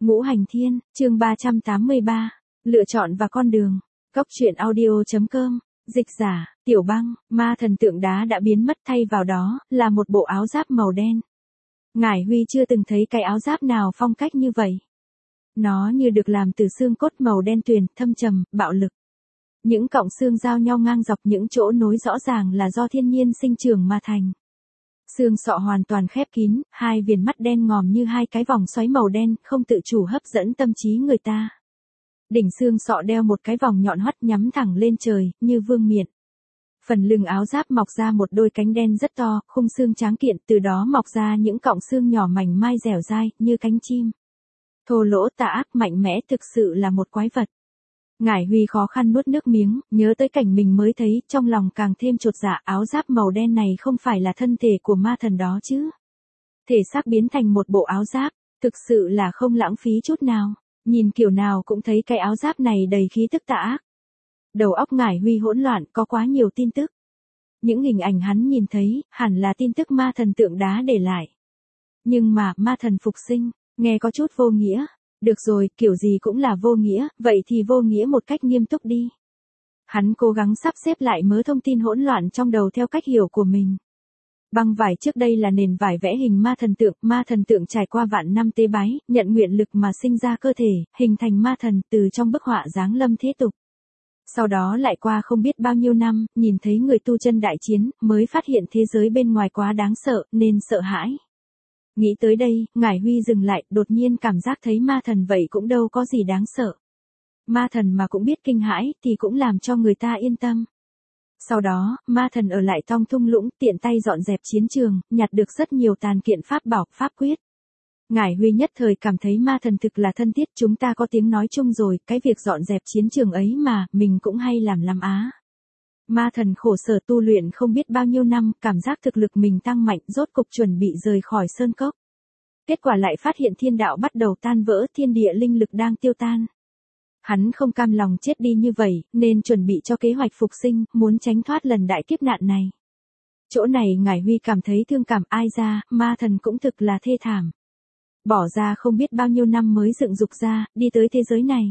Ngũ Hành Thiên, chương 383, lựa chọn và con đường. Cốc truyện audio.com, dịch giả, Tiểu Băng, ma thần tượng đá đã biến mất, thay vào đó là một bộ áo giáp màu đen. Ngải Huy chưa từng thấy cái áo giáp nào phong cách như vậy. Nó như được làm từ xương cốt màu đen tuyền, thâm trầm, bạo lực. Những cọng xương giao nhau ngang dọc, những chỗ nối rõ ràng là do thiên nhiên sinh trưởng mà thành. Xương sọ hoàn toàn khép kín, hai viền mắt đen ngòm như hai cái vòng xoáy màu đen, không tự chủ hấp dẫn tâm trí người ta. Đỉnh xương sọ đeo một cái vòng nhọn hoắt nhắm thẳng lên trời, như vương miện. Phần lưng áo giáp mọc ra một đôi cánh đen rất to, khung xương tráng kiện, từ đó mọc ra những cọng xương nhỏ mảnh mai dẻo dai, như cánh chim. Thô lỗ tà ác mạnh mẽ, thực sự là một quái vật. Ngải Huy khó khăn nuốt nước miếng, nhớ tới cảnh mình mới thấy, trong lòng càng thêm chột dạ. Áo giáp màu đen này không phải là thân thể của ma thần đó chứ. Thể xác biến thành một bộ áo giáp, thực sự là không lãng phí chút nào. Nhìn kiểu nào cũng thấy cái áo giáp này đầy khí tức tà ác. Đầu óc Ngải Huy hỗn loạn, có quá nhiều tin tức. Những hình ảnh hắn nhìn thấy, hẳn là tin tức ma thần tượng đá để lại. Nhưng mà, ma thần phục sinh, nghe có chút vô nghĩa. Được rồi, kiểu gì cũng là vô nghĩa, vậy thì vô nghĩa một cách nghiêm túc đi. Hắn cố gắng sắp xếp lại mớ thông tin hỗn loạn trong đầu theo cách hiểu của mình. Băng vải trước đây là nền vải vẽ hình ma thần tượng trải qua vạn năm tế bái, nhận nguyện lực mà sinh ra cơ thể, hình thành ma thần từ trong bức họa giáng lâm thế tục. Sau đó lại qua không biết bao nhiêu năm, nhìn thấy người tu chân đại chiến, mới phát hiện thế giới bên ngoài quá đáng sợ, nên sợ hãi. Nghĩ tới đây, Ngải Huy dừng lại, đột nhiên cảm giác thấy ma thần vậy cũng đâu có gì đáng sợ. Ma thần mà cũng biết kinh hãi, thì cũng làm cho người ta yên tâm. Sau đó, ma thần ở lại trong thung lũng, tiện tay dọn dẹp chiến trường, nhặt được rất nhiều tàn kiện pháp bảo, pháp quyết. Ngải Huy nhất thời cảm thấy ma thần thực là thân thiết, chúng ta có tiếng nói chung rồi, cái việc dọn dẹp chiến trường ấy mà, mình cũng hay làm lắm á. Ma thần khổ sở tu luyện không biết bao nhiêu năm, cảm giác thực lực mình tăng mạnh, rốt cục chuẩn bị rời khỏi sơn cốc. Kết quả lại phát hiện thiên đạo bắt đầu tan vỡ, thiên địa linh lực đang tiêu tan. Hắn không cam lòng chết đi như vậy, nên chuẩn bị cho kế hoạch phục sinh, muốn tránh thoát lần đại kiếp nạn này. Chỗ này Ngải Huy cảm thấy thương cảm, ai ra, ma thần cũng thực là thê thảm. Bỏ ra không biết bao nhiêu năm mới dựng dục ra, đi tới thế giới này.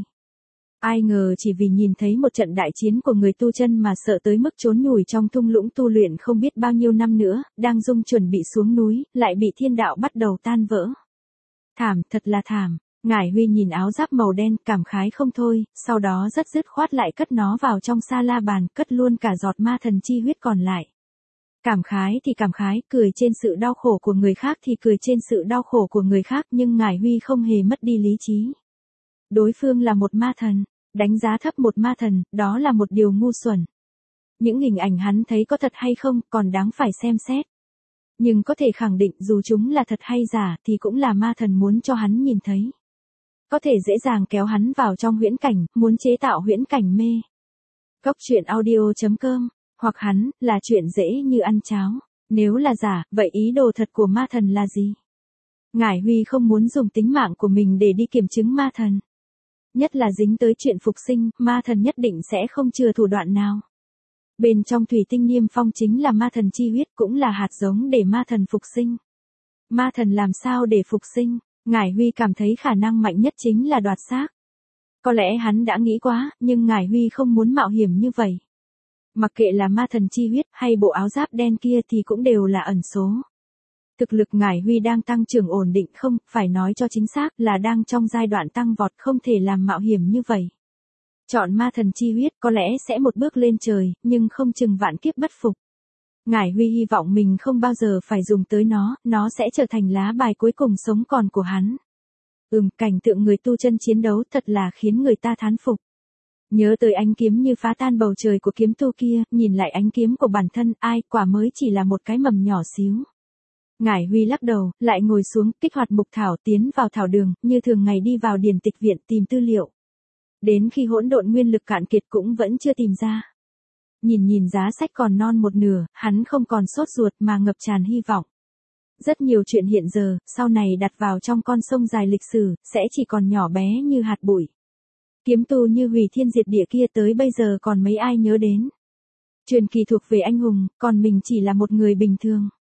Ai ngờ chỉ vì nhìn thấy một trận đại chiến của người tu chân mà sợ tới mức trốn nhủi trong thung lũng tu luyện không biết bao nhiêu năm nữa, đang dung chuẩn bị xuống núi, lại bị thiên đạo bắt đầu tan vỡ. Thảm, thật là thảm. Ngải Huy nhìn áo giáp màu đen, cảm khái không thôi, sau đó rất dứt khoát lại cất nó vào trong sa la bàn, cất luôn cả giọt ma thần chi huyết còn lại. Cảm khái thì cảm khái, cười trên sự đau khổ của người khác thì cười trên sự đau khổ của người khác, nhưng Ngải Huy không hề mất đi lý trí. Đối phương là một ma thần, đánh giá thấp một ma thần, đó là một điều ngu xuẩn. Những hình ảnh hắn thấy có thật hay không, còn đáng phải xem xét. Nhưng có thể khẳng định dù chúng là thật hay giả thì cũng là ma thần muốn cho hắn nhìn thấy. Có thể dễ dàng kéo hắn vào trong huyễn cảnh, muốn chế tạo huyễn cảnh mê. Cốc truyện audio.com, hoặc hắn, là chuyện dễ như ăn cháo. Nếu là giả, vậy ý đồ thật của ma thần là gì? Ngải Huy không muốn dùng tính mạng của mình để đi kiểm chứng ma thần. Nhất là dính tới chuyện phục sinh, ma thần nhất định sẽ không chừa thủ đoạn nào. Bên trong thủy tinh niêm phong chính là ma thần chi huyết, cũng là hạt giống để ma thần phục sinh. Ma thần làm sao để phục sinh? Ngải Huy cảm thấy khả năng mạnh nhất chính là đoạt xác. Có lẽ hắn đã nghĩ quá, nhưng Ngải Huy không muốn mạo hiểm như vậy. Mặc kệ là ma thần chi huyết hay bộ áo giáp đen kia thì cũng đều là ẩn số. Thực lực Ngải Huy đang tăng trưởng ổn định, không, phải nói cho chính xác là đang trong giai đoạn tăng vọt, không thể làm mạo hiểm như vậy. Chọn ma thần chi huyết có lẽ sẽ một bước lên trời, nhưng không chừng vạn kiếp bất phục. Ngải Huy hy vọng mình không bao giờ phải dùng tới nó sẽ trở thành lá bài cuối cùng sống còn của hắn. Cảnh tượng người tu chân chiến đấu thật là khiến người ta thán phục. Nhớ tới ánh kiếm như phá tan bầu trời của kiếm tu kia, nhìn lại ánh kiếm của bản thân, ai, quả mới chỉ là một cái mầm nhỏ xíu. Ngải Huy lắc đầu, lại ngồi xuống, kích hoạt mục thảo, tiến vào thảo đường, như thường ngày đi vào điển tịch viện tìm tư liệu. Đến khi hỗn độn nguyên lực cạn kiệt cũng vẫn chưa tìm ra. Nhìn giá sách còn non một nửa, hắn không còn sốt ruột mà ngập tràn hy vọng. Rất nhiều chuyện hiện giờ, sau này đặt vào trong con sông dài lịch sử, sẽ chỉ còn nhỏ bé như hạt bụi. Kiếm tu như hủy thiên diệt địa kia tới bây giờ còn mấy ai nhớ đến. Truyền kỳ thuộc về anh hùng, còn mình chỉ là một người bình thường.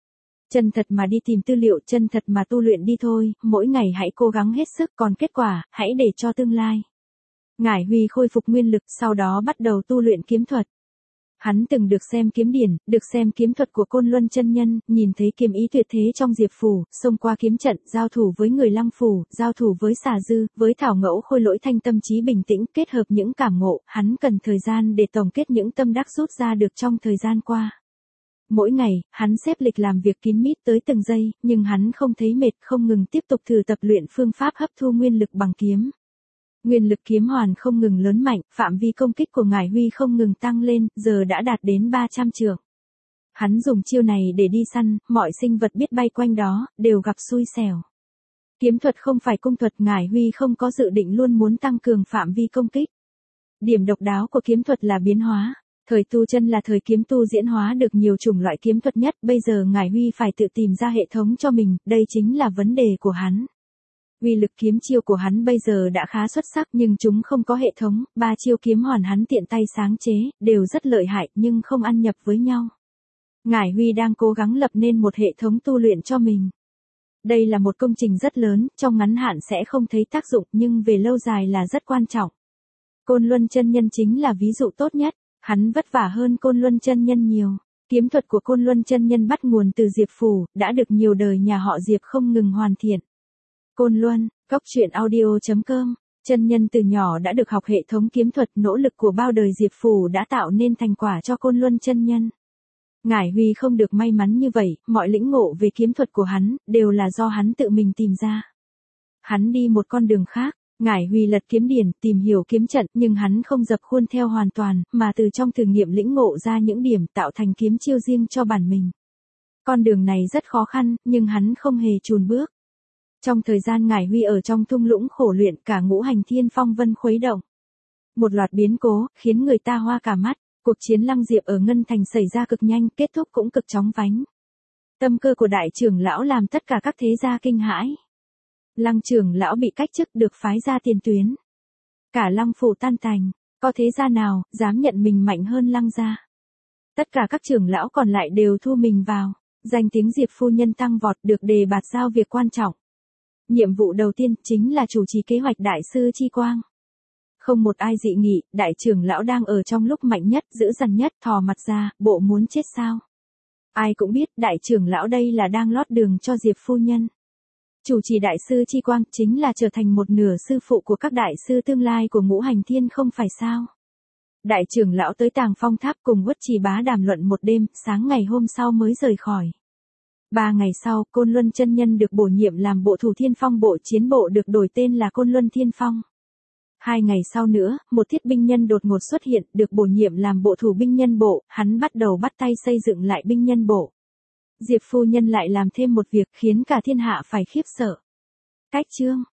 Chân thật mà đi tìm tư liệu, chân thật mà tu luyện đi thôi, mỗi ngày hãy cố gắng hết sức, còn kết quả, hãy để cho tương lai. Ngải Huy khôi phục nguyên lực, sau đó bắt đầu tu luyện kiếm thuật. Hắn từng được xem kiếm điển, được xem kiếm thuật của Côn Luân chân nhân, nhìn thấy kiếm ý tuyệt thế trong Diệp Phủ, xông qua kiếm trận, giao thủ với người Lăng Phủ, giao thủ với Xà Dư, với Thảo Ngẫu Khôi Lỗi Thanh, tâm trí bình tĩnh, kết hợp những cảm ngộ, hắn cần thời gian để tổng kết những tâm đắc rút ra được trong thời gian qua. Mỗi ngày, hắn xếp lịch làm việc kín mít tới từng giây, nhưng hắn không thấy mệt, không ngừng tiếp tục thử tập luyện phương pháp hấp thu nguyên lực bằng kiếm. Nguyên lực kiếm hoàn không ngừng lớn mạnh, phạm vi công kích của Ngải Huy không ngừng tăng lên, giờ đã đạt đến 300 trượng. Hắn dùng chiêu này để đi săn, mọi sinh vật biết bay quanh đó, đều gặp xui xẻo. Kiếm thuật không phải cung thuật, Ngải Huy không có dự định luôn muốn tăng cường phạm vi công kích. Điểm độc đáo của kiếm thuật là biến hóa. Thời tu chân là thời kiếm tu diễn hóa được nhiều chủng loại kiếm thuật nhất, bây giờ Ngải Huy phải tự tìm ra hệ thống cho mình, đây chính là vấn đề của hắn. Uy lực kiếm chiêu của hắn bây giờ đã khá xuất sắc nhưng chúng không có hệ thống, 3 chiêu kiếm hoàn hắn tiện tay sáng chế, đều rất lợi hại nhưng không ăn nhập với nhau. Ngải Huy đang cố gắng lập nên một hệ thống tu luyện cho mình. Đây là một công trình rất lớn, trong ngắn hạn sẽ không thấy tác dụng nhưng về lâu dài là rất quan trọng. Côn Luân chân nhân chính là ví dụ tốt nhất, hắn vất vả hơn Côn Luân chân nhân nhiều. Kiếm thuật của Côn Luân chân nhân bắt nguồn từ Diệp Phủ, đã được nhiều đời nhà họ Diệp không ngừng hoàn thiện. Côn Luân, goctruyện.audio.com, chân nhân từ nhỏ đã được học hệ thống kiếm thuật, nỗ lực của bao đời Diệp Phủ đã tạo nên thành quả cho Côn Luân chân nhân. Ngải Huy không được may mắn như vậy, mọi lĩnh ngộ về kiếm thuật của hắn, đều là do hắn tự mình tìm ra. Hắn đi một con đường khác, Ngải Huy lật kiếm điển, tìm hiểu kiếm trận, nhưng hắn không dập khuôn theo hoàn toàn, mà từ trong thử nghiệm lĩnh ngộ ra những điểm tạo thành kiếm chiêu riêng cho bản mình. Con đường này rất khó khăn, nhưng hắn không hề chùn bước. Trong thời gian Ngải Huy ở trong thung lũng khổ luyện, cả ngũ hành thiên phong vân khuấy động. Một loạt biến cố, khiến người ta hoa cả mắt, cuộc chiến Lăng Diệp ở Ngân Thành xảy ra cực nhanh, kết thúc cũng cực chóng vánh. Tâm cơ của đại trưởng lão làm tất cả các thế gia kinh hãi. Lăng trưởng lão bị cách chức, được phái ra tiền tuyến. Cả Lăng phủ tan tành, có thế gia nào dám nhận mình mạnh hơn Lăng gia. Tất cả các trưởng lão còn lại đều thu mình vào, danh tiếng Diệp phu nhân tăng vọt, được đề bạt giao việc quan trọng. Nhiệm vụ đầu tiên chính là chủ trì kế hoạch đại sư Chi Quang. Không một ai dị nghị, đại trưởng lão đang ở trong lúc mạnh nhất, dữ dằn nhất, thò mặt ra, bộ muốn chết sao. Ai cũng biết đại trưởng lão đây là đang lót đường cho Diệp phu nhân. Chủ trì đại sư Chi Quang chính là trở thành một nửa sư phụ của các đại sư tương lai của ngũ hành thiên không phải sao. Đại trưởng lão tới Tàng Phong Tháp cùng Uất Trì Bá đàm luận một đêm, sáng ngày hôm sau mới rời khỏi. 3 ngày sau, Côn Luân chân nhân được bổ nhiệm làm bộ thủ Thiên Phong bộ, chiến bộ được đổi tên là Côn Luân Thiên Phong. 2 ngày sau nữa, một thiết binh nhân đột ngột xuất hiện, được bổ nhiệm làm bộ thủ binh nhân bộ, hắn bắt đầu bắt tay xây dựng lại binh nhân bộ. Diệp phu nhân lại làm thêm một việc khiến cả thiên hạ phải khiếp sợ. Cách chương